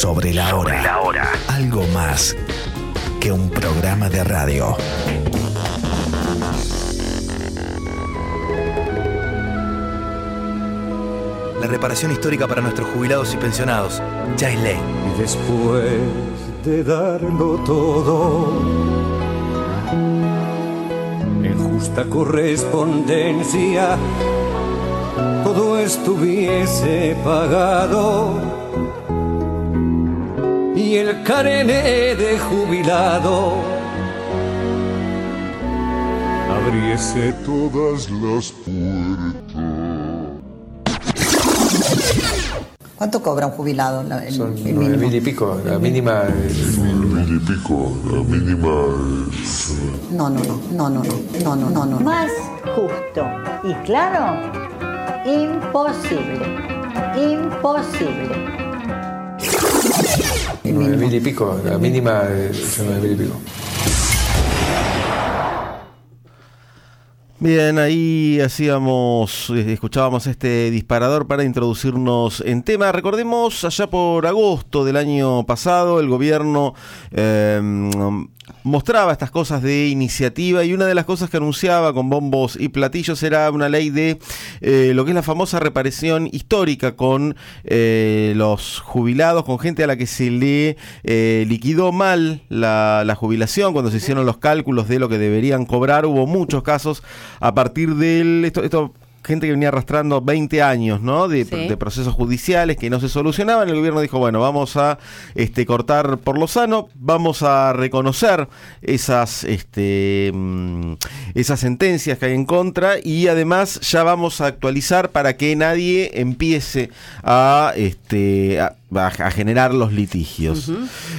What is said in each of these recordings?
Sobre la hora. Algo más que un programa de radio. La reparación histórica para nuestros jubilados y pensionados ya es ley. Y después de darlo todo, en justa correspondencia, todo estuviese pagado y el carné de jubilado abriese todas las puertas. ¿Cuánto cobra un jubilado? Son 9.000 y pico, la mínima es... 9.000 y pico, la mínima es... No. Más justo y claro, imposible. 9.000 y pico, la mínima es 9.000 y pico. Bien, ahí escuchábamos este disparador para introducirnos en tema. Recordemos, allá por agosto del año pasado, el gobierno mostraba estas cosas de iniciativa, y una de las cosas que anunciaba con bombos y platillos era una ley de lo que es la famosa reparación histórica con los jubilados, con gente a la que se le liquidó mal la jubilación cuando se hicieron los cálculos de lo que deberían cobrar. Hubo muchos casos a partir del... Esto gente que venía arrastrando 20 años, ¿no? De procesos judiciales que no se solucionaban. El gobierno dijo, bueno, vamos a cortar por lo sano, vamos a reconocer esas sentencias que hay en contra, y además ya vamos a actualizar para que nadie empiece a generar los litigios.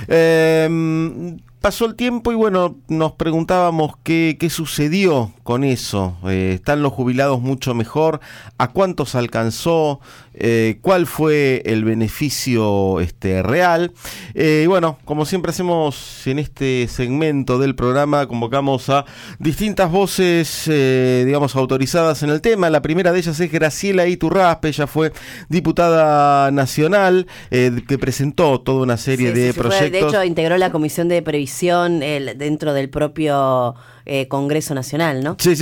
Uh-huh. Pasó el tiempo y bueno, nos preguntábamos qué sucedió con eso. ¿Están los jubilados mucho mejor? ¿A cuántos alcanzó? ¿Cuál fue el beneficio real? Y bueno, como siempre hacemos en este segmento del programa, convocamos a distintas voces, autorizadas en el tema. La primera de ellas es Graciela Iturraspe. Ella fue diputada nacional, que presentó toda una serie de proyectos. De hecho, integró la Comisión de Previsión dentro del propio Congreso Nacional, ¿no? Sí.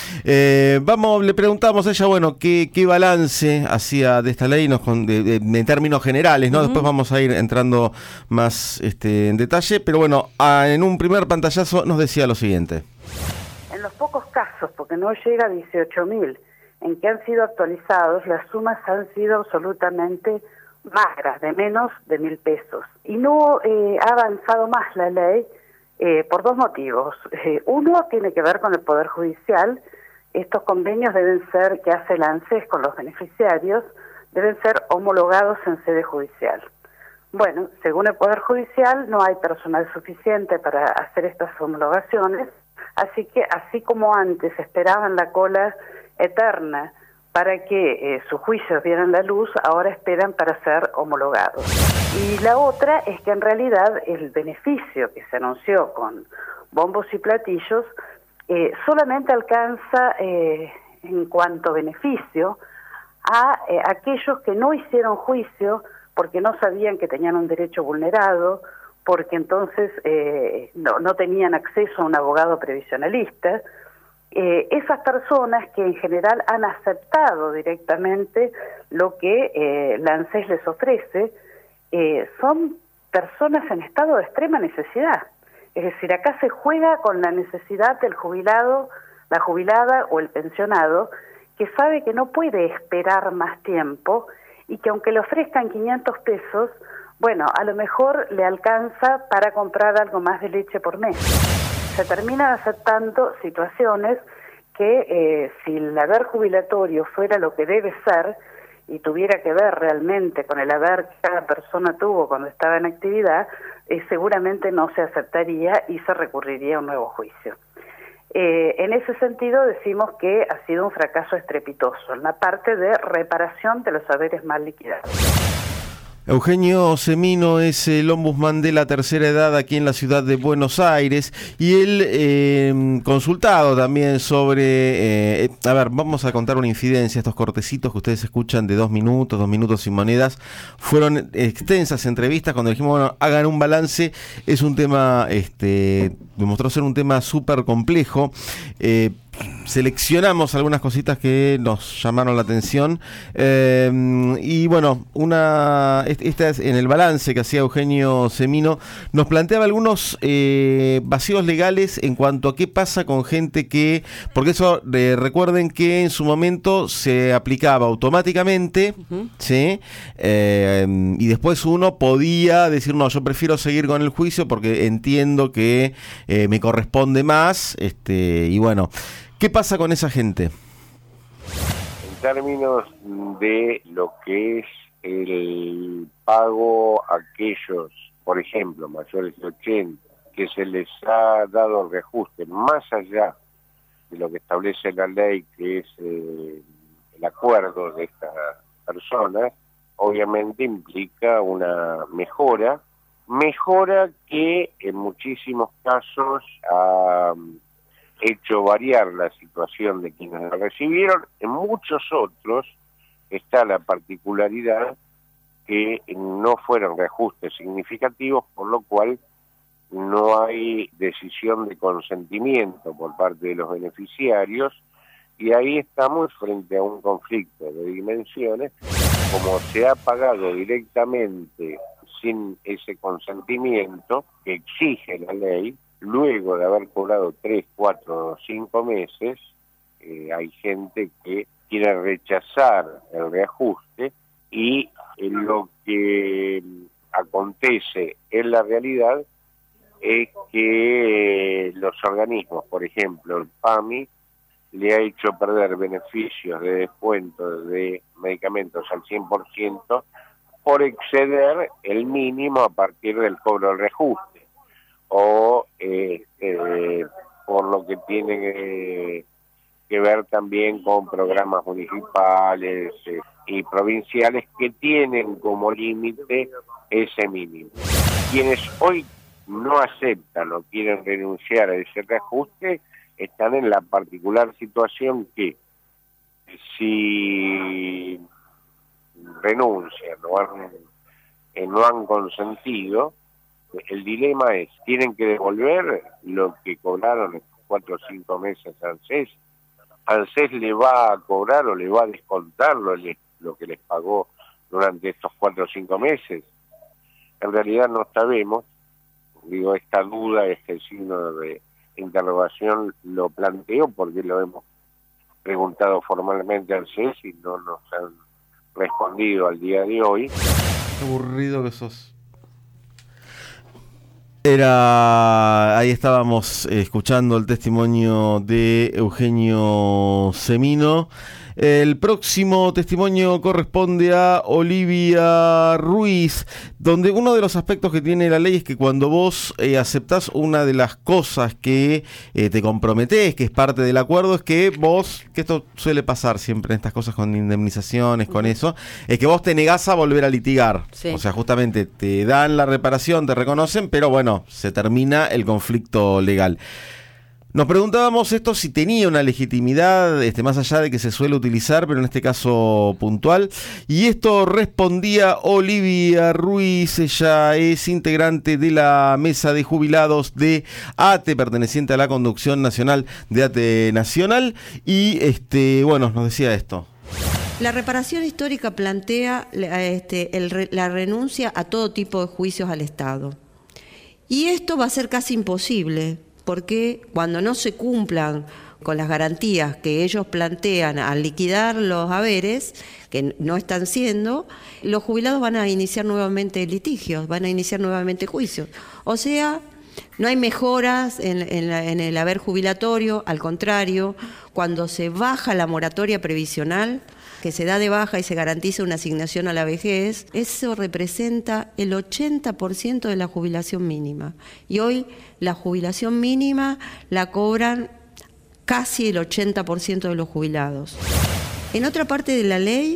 Le preguntamos a ella, bueno, qué balance hacía de esta ley en términos generales, ¿no? Uh-huh. Después vamos a ir entrando más en detalle, pero bueno, en un primer pantallazo nos decía lo siguiente. En los pocos casos, porque no llega a 18.000, en que han sido actualizados, las sumas han sido absolutamente magras, de menos de 1.000 pesos. Y no ha avanzado más la ley por dos motivos. Uno tiene que ver con el Poder Judicial. Estos convenios que hace el ANSES con los beneficiarios, deben ser homologados en sede judicial. Bueno, según el Poder Judicial no hay personal suficiente para hacer estas homologaciones, así que así como antes esperaban la cola eterna para que sus juicios vieran la luz, ahora esperan para ser homologados. Y la otra es que en realidad el beneficio que se anunció con bombos y platillos solamente alcanza en cuanto beneficio a aquellos que no hicieron juicio porque no sabían que tenían un derecho vulnerado, porque entonces no tenían acceso a un abogado previsionalista. Esas personas que en general han aceptado directamente lo que la ANSES les ofrece, son personas en estado de extrema necesidad. Es decir, acá se juega con la necesidad del jubilado, la jubilada o el pensionado, que sabe que no puede esperar más tiempo y que aunque le ofrezcan 500 pesos, bueno, a lo mejor le alcanza para comprar algo más de leche por mes. Se terminan aceptando situaciones que si el haber jubilatorio fuera lo que debe ser y tuviera que ver realmente con el haber que cada persona tuvo cuando estaba en actividad, seguramente no se aceptaría y se recurriría a un nuevo juicio. En ese sentido decimos que ha sido un fracaso estrepitoso en la parte de reparación de los haberes mal liquidados. Eugenio Semino es el ombudsman de la tercera edad aquí en la ciudad de Buenos Aires y él consultado también sobre, a ver, vamos a contar una incidencia, estos cortecitos que ustedes escuchan de 2 minutos sin monedas, fueron extensas entrevistas cuando dijimos, bueno, hagan un balance, es un tema, demostró ser un tema súper complejo. Seleccionamos algunas cositas que nos llamaron la atención y bueno, esta es en el balance que hacía Eugenio Semino, nos planteaba algunos vacíos legales en cuanto a qué pasa con gente que, porque eso recuerden que en su momento se aplicaba automáticamente, ¿sí? Y después uno podía decir, no, yo prefiero seguir con el juicio porque entiendo que me corresponde más, y bueno, ¿qué pasa con esa gente? En términos de lo que es el pago a aquellos, por ejemplo, mayores de 80, que se les ha dado el reajuste más allá de lo que establece la ley, que es el acuerdo de estas personas, obviamente implica una mejora que en muchísimos casos ha hecho variar la situación de quienes la recibieron. En muchos otros está la particularidad que no fueron reajustes significativos, por lo cual no hay decisión de consentimiento por parte de los beneficiarios, y ahí estamos frente a un conflicto de dimensiones. Como se ha pagado directamente sin ese consentimiento que exige la ley, luego de haber cobrado 3, 4, 5 meses, hay gente que quiere rechazar el reajuste, y lo que acontece en la realidad es que los organismos, por ejemplo el PAMI, le ha hecho perder beneficios de descuento de medicamentos al 100% por exceder el mínimo a partir del cobro del reajuste, o por lo que tiene que ver también con programas municipales y provinciales que tienen como límite ese mínimo. Quienes hoy no aceptan o quieren renunciar a ese reajuste están en la particular situación que, si renuncian o no han consentido, el dilema es, ¿tienen que devolver lo que cobraron en 4 o 5 meses a ANSES? ¿ANSES le va a cobrar o le va a descontar lo que les pagó durante estos 4 o 5 meses? En realidad no sabemos. Digo, esta duda, este signo de interrogación lo planteo porque lo hemos preguntado formalmente al CES y no nos han respondido al día de hoy. Qué aburrido que sos. Ahí estábamos escuchando el testimonio de Eugenio Semino. El próximo testimonio corresponde a Olivia Ruiz, donde uno de los aspectos que tiene la ley es que cuando vos aceptás una de las cosas que te comprometés, que es parte del acuerdo, es que vos, que esto suele pasar siempre en estas cosas con indemnizaciones, con eso, es que vos te negás a volver a litigar. Sí. O sea, justamente te dan la reparación, te reconocen, pero bueno, se termina el conflicto legal. Nos preguntábamos esto si tenía una legitimidad, más allá de que se suele utilizar, pero en este caso puntual. Y esto respondía Olivia Ruiz. Ella es integrante de la mesa de jubilados de ATE, perteneciente a la Conducción Nacional de ATE Nacional. Y bueno, nos decía esto. La reparación histórica plantea la renuncia a todo tipo de juicios al Estado. Y esto va a ser casi imposible, porque cuando no se cumplan con las garantías que ellos plantean al liquidar los haberes, que no están siendo, los jubilados van a iniciar nuevamente litigios, van a iniciar nuevamente juicios. O sea, no hay mejoras en el haber jubilatorio, al contrario, cuando se baja la moratoria previsional, que se da de baja y se garantiza una asignación a la vejez, eso representa el 80% de la jubilación mínima. Y hoy la jubilación mínima la cobran casi el 80% de los jubilados. En otra parte de la ley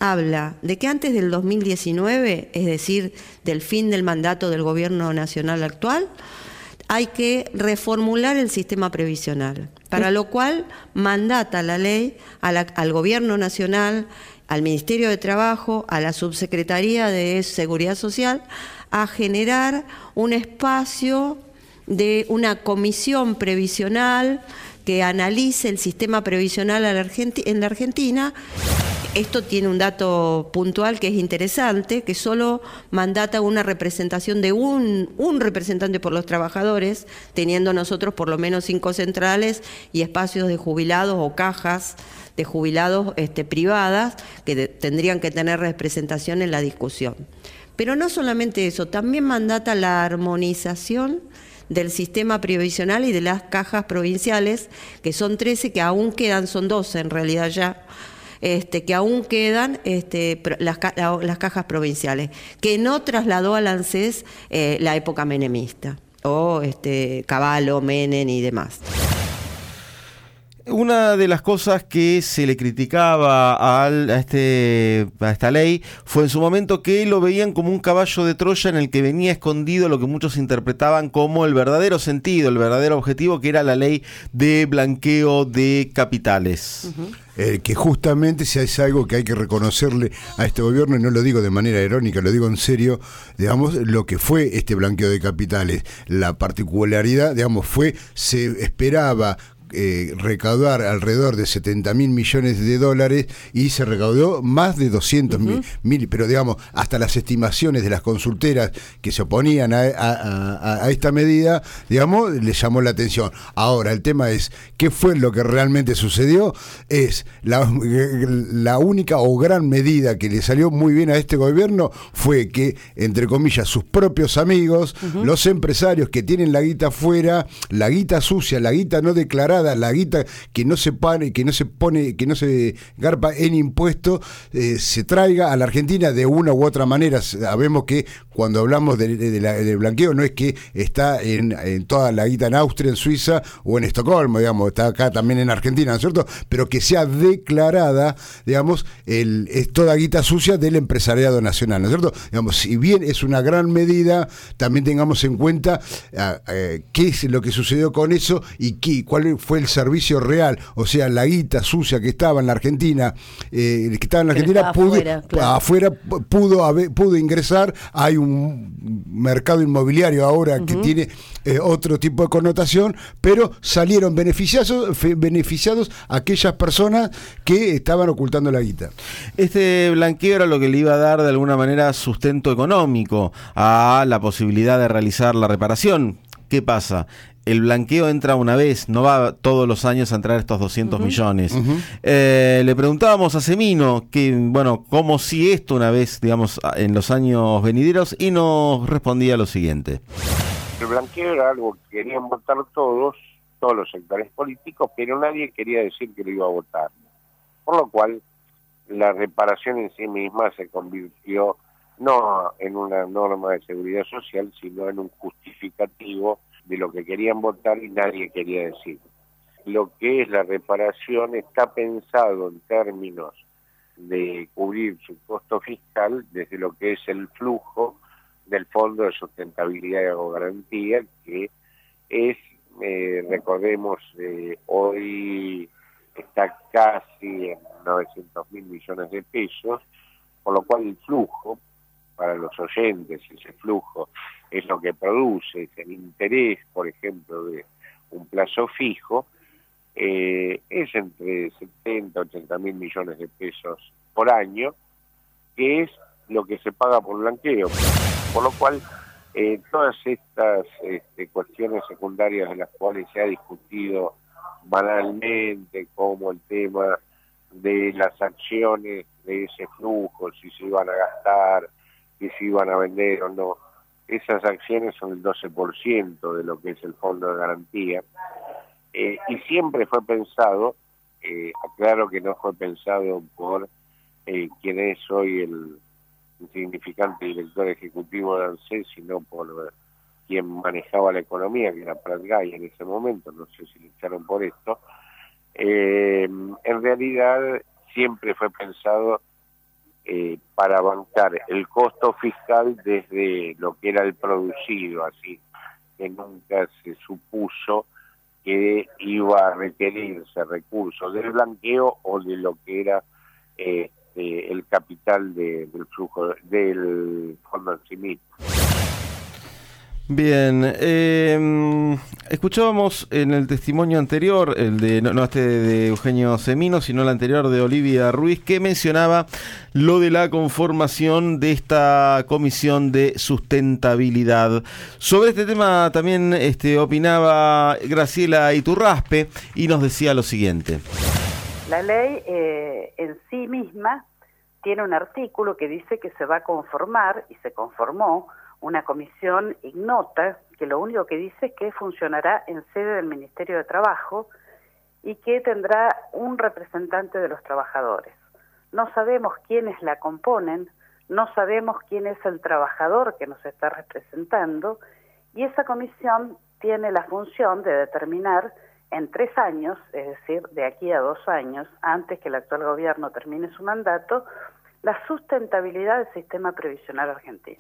habla de que antes del 2019, es decir, del fin del mandato del gobierno nacional actual, hay que reformular el sistema previsional, para lo cual mandata la ley al Gobierno Nacional, al Ministerio de Trabajo, a la Subsecretaría de Seguridad Social, a generar un espacio de una comisión previsional que analice el sistema previsional en la Argentina. Esto tiene un dato puntual que es interesante, que solo mandata una representación de un representante por los trabajadores, teniendo nosotros por lo menos 5 centrales y espacios de jubilados o cajas de jubilados privadas que tendrían que tener representación en la discusión. Pero no solamente eso, también mandata la armonización del sistema previsional y de las cajas provinciales, que son 13, que aún quedan, son 12 en realidad ya, que aún quedan las cajas provinciales, que no trasladó al ANSES la época menemista, o Cavallo, Menem y demás. Una de las cosas que se le criticaba a esta ley fue en su momento que lo veían como un caballo de Troya en el que venía escondido lo que muchos interpretaban como el verdadero sentido, el verdadero objetivo, que era la ley de blanqueo de capitales. Que justamente si es algo que hay que reconocerle a este gobierno, y no lo digo de manera irónica, lo digo en serio, digamos, lo que fue este blanqueo de capitales. La particularidad, digamos, se esperaba recaudar alrededor de 70.000 millones de dólares y se recaudó más de 200.000, pero digamos, hasta las estimaciones de las consulteras que se oponían a esta medida, digamos, les llamó la atención. Ahora, el tema es, ¿qué fue lo que realmente sucedió? Es la única o gran medida que le salió muy bien a este gobierno fue que, entre comillas, sus propios amigos, los empresarios que tienen la guita afuera, la guita sucia, la guita no declarada, la guita que no se garpa en impuestos, se traiga a la Argentina de una u otra manera. Sabemos que cuando hablamos de blanqueo no es que está en toda la guita en Austria, en Suiza o en Estocolmo, digamos, está acá también en Argentina, ¿no es cierto? Pero que sea declarada, digamos, es toda guita sucia del empresariado nacional, ¿no es cierto? Digamos, si bien es una gran medida, también tengamos en cuenta qué es lo que sucedió con eso y cuál fue el servicio real, o sea, la guita sucia que estaba en la Argentina, afuera pudo ingresar. Hay un mercado inmobiliario ahora que tiene otro tipo de connotación, pero salieron beneficiados aquellas personas que estaban ocultando la guita. Este blanqueo era lo que le iba a dar de alguna manera sustento económico a la posibilidad de realizar la reparación. ¿Qué pasa? El blanqueo entra una vez, no va todos los años a entrar estos 200 millones. Le preguntábamos a Semino que, bueno, cómo si esto una vez, digamos, en los años venideros, y nos respondía lo siguiente. El blanqueo era algo que querían votar todos los sectores políticos, pero nadie quería decir que lo iba a votar. Por lo cual, la reparación en sí misma se convirtió no en una norma de seguridad social, sino en un justificativo de lo que querían votar y nadie quería decir. Lo que es la reparación está pensado en términos de cubrir su costo fiscal desde lo que es el flujo del Fondo de Sustentabilidad o Garantía, que es, recordemos, hoy está casi en 900.000 millones de pesos, por lo cual el flujo, para los oyentes, ese flujo es lo que produce el interés, por ejemplo, de un plazo fijo, es entre 70 y 80.000 millones de pesos por año, que es lo que se paga por blanqueo. Por lo cual, todas estas cuestiones secundarias de las cuales se ha discutido banalmente, como el tema de las acciones de ese flujo, si se iban a gastar, si se iban a vender o no, esas acciones son el 12% de lo que es el fondo de garantía, y siempre fue pensado, aclaro que no fue pensado por quien es hoy el insignificante director ejecutivo de ANSES, sino por quien manejaba la economía, que era Prat Gay en ese momento, no sé si le echaron por esto. En realidad siempre fue pensado para bancar el costo fiscal desde lo que era el producido, así que nunca se supuso que iba a requerirse recursos del blanqueo o de lo que era el capital del flujo del fondo en sí mismo. Bien, escuchábamos en el testimonio anterior, el de no este de Eugenio Semino, sino el anterior de Olivia Ruiz, que mencionaba lo de la conformación de esta comisión de sustentabilidad. Sobre este tema también opinaba Graciela Iturraspe y nos decía lo siguiente. La ley en sí misma tiene un artículo que dice que se va a conformar, y se conformó, una comisión ignota, que lo único que dice es que funcionará en sede del Ministerio de Trabajo y que tendrá un representante de los trabajadores. No sabemos quiénes la componen, no sabemos quién es el trabajador que nos está representando, y esa comisión tiene la función de determinar en 3 años, es decir, de aquí a 2 años, antes que el actual gobierno termine su mandato, la sustentabilidad del sistema previsional argentino.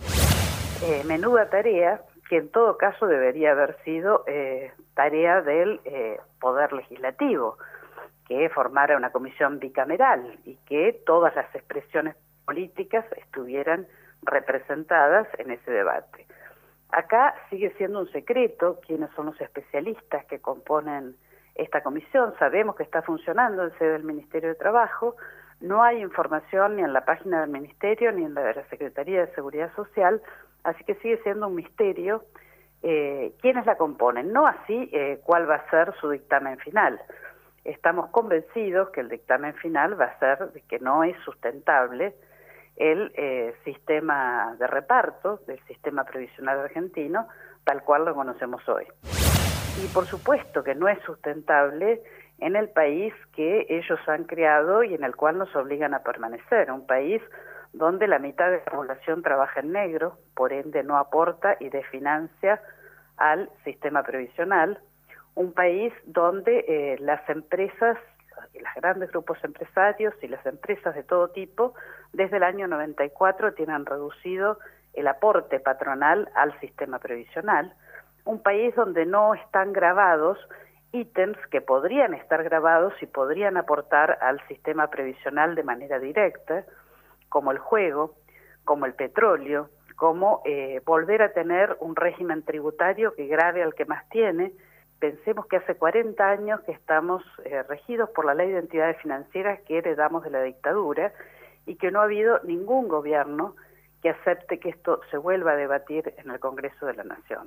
Menuda tarea, que en todo caso debería haber sido tarea del Poder Legislativo, que formara una comisión bicameral y que todas las expresiones políticas estuvieran representadas en ese debate. Acá sigue siendo un secreto quiénes son los especialistas que componen esta comisión. Sabemos que está funcionando en sede del Ministerio de Trabajo. No hay información ni en la página del Ministerio ni en la de la Secretaría de Seguridad Social, así que sigue siendo un misterio quiénes la componen, no así cuál va a ser su dictamen final. Estamos convencidos que el dictamen final va a ser de que no es sustentable el sistema de reparto del sistema previsional argentino tal cual lo conocemos hoy. Y por supuesto que no es sustentable en el país que ellos han creado y en el cual nos obligan a permanecer, un país donde la mitad de la población trabaja en negro, por ende no aporta y desfinancia al sistema previsional, un país donde las empresas, los grandes grupos empresarios y las empresas de todo tipo, desde el año 94 tienen reducido el aporte patronal al sistema previsional, un país donde no están grabados ítems que podrían estar grabados y podrían aportar al sistema previsional de manera directa, como el juego, como el petróleo, como volver a tener un régimen tributario que grave al que más tiene. Pensemos que hace 40 años que estamos regidos por la Ley de Entidades Financieras que heredamos de la dictadura y que no ha habido ningún gobierno que acepte que esto se vuelva a debatir en el Congreso de la Nación.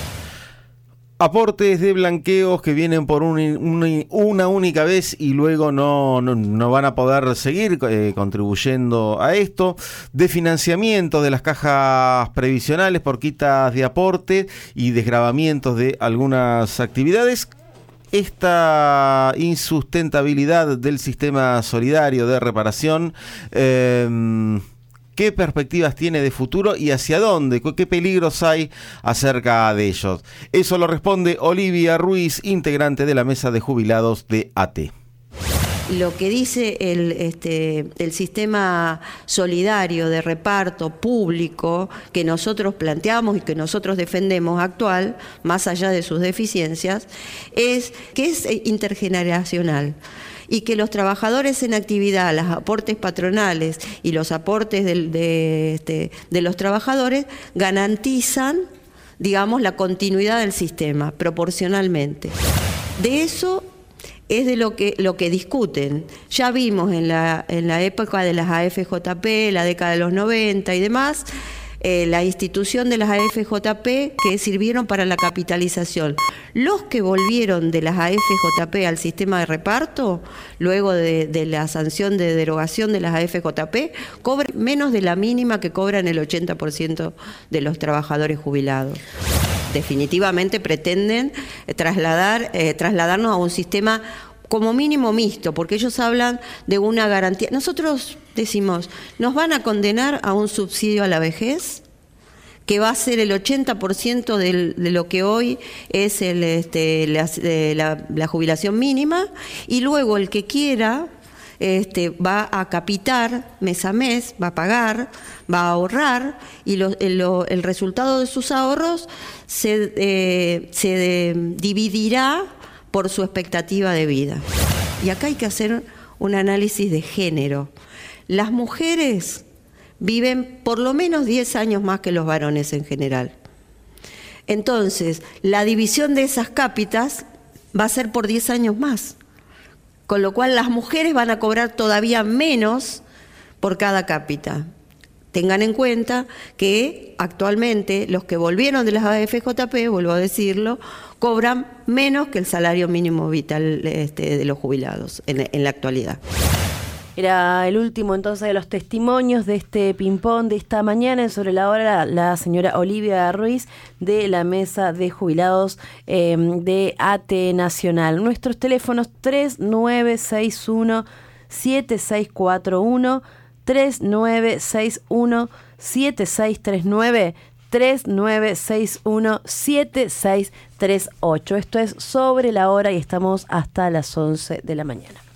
Aportes de blanqueos que vienen por una única vez y luego no van a poder seguir contribuyendo a esto. De financiamiento de las cajas previsionales por quitas de aporte y desgravamientos de algunas actividades. Esta insustentabilidad del sistema solidario de reparación, ¿qué perspectivas tiene de futuro y hacia dónde? ¿Qué peligros hay acerca de ellos? Eso lo responde Olivia Ruiz, integrante de la mesa de jubilados de AT. Lo que dice el sistema solidario de reparto público que nosotros planteamos y que nosotros defendemos actual, más allá de sus deficiencias, es que es intergeneracional y que los trabajadores en actividad, los aportes patronales y los aportes de los trabajadores garantizan, digamos, la continuidad del sistema proporcionalmente. De eso es de lo que discuten. Ya vimos en la época de las AFJP, la década de los 90 y demás, la institución de las AFJP que sirvieron para la capitalización. Los que volvieron de las AFJP al sistema de reparto, luego de la sanción de derogación de las AFJP, cobran menos de la mínima que cobran el 80% de los trabajadores jubilados. Definitivamente pretenden trasladarnos a un sistema como mínimo mixto, porque ellos hablan de una garantía. Nosotros decimos, ¿nos van a condenar a un subsidio a la vejez? Que va a ser el 80% de lo que hoy es la jubilación mínima, y luego el que quiera va a capitar mes a mes, va a pagar, va a ahorrar y el resultado de sus ahorros se dividirá por su expectativa de vida. Y acá hay que hacer un análisis de género. Las mujeres viven por lo menos 10 años más que los varones en general. Entonces, la división de esas cápitas va a ser por 10 años más. Con lo cual las mujeres van a cobrar todavía menos por cada cápita. Tengan en cuenta que actualmente los que volvieron de las AFJP, vuelvo a decirlo, cobran menos que el salario mínimo vital de los jubilados en la actualidad. Era el último entonces de los testimonios de este ping-pong de esta mañana. Sobre la hora, la señora Olivia Ruiz de la Mesa de Jubilados de ATE Nacional. Nuestros teléfonos 3961-7641, 3961-7639, 3961-7638. Esto es Sobre la Hora y estamos hasta las 11 de la mañana.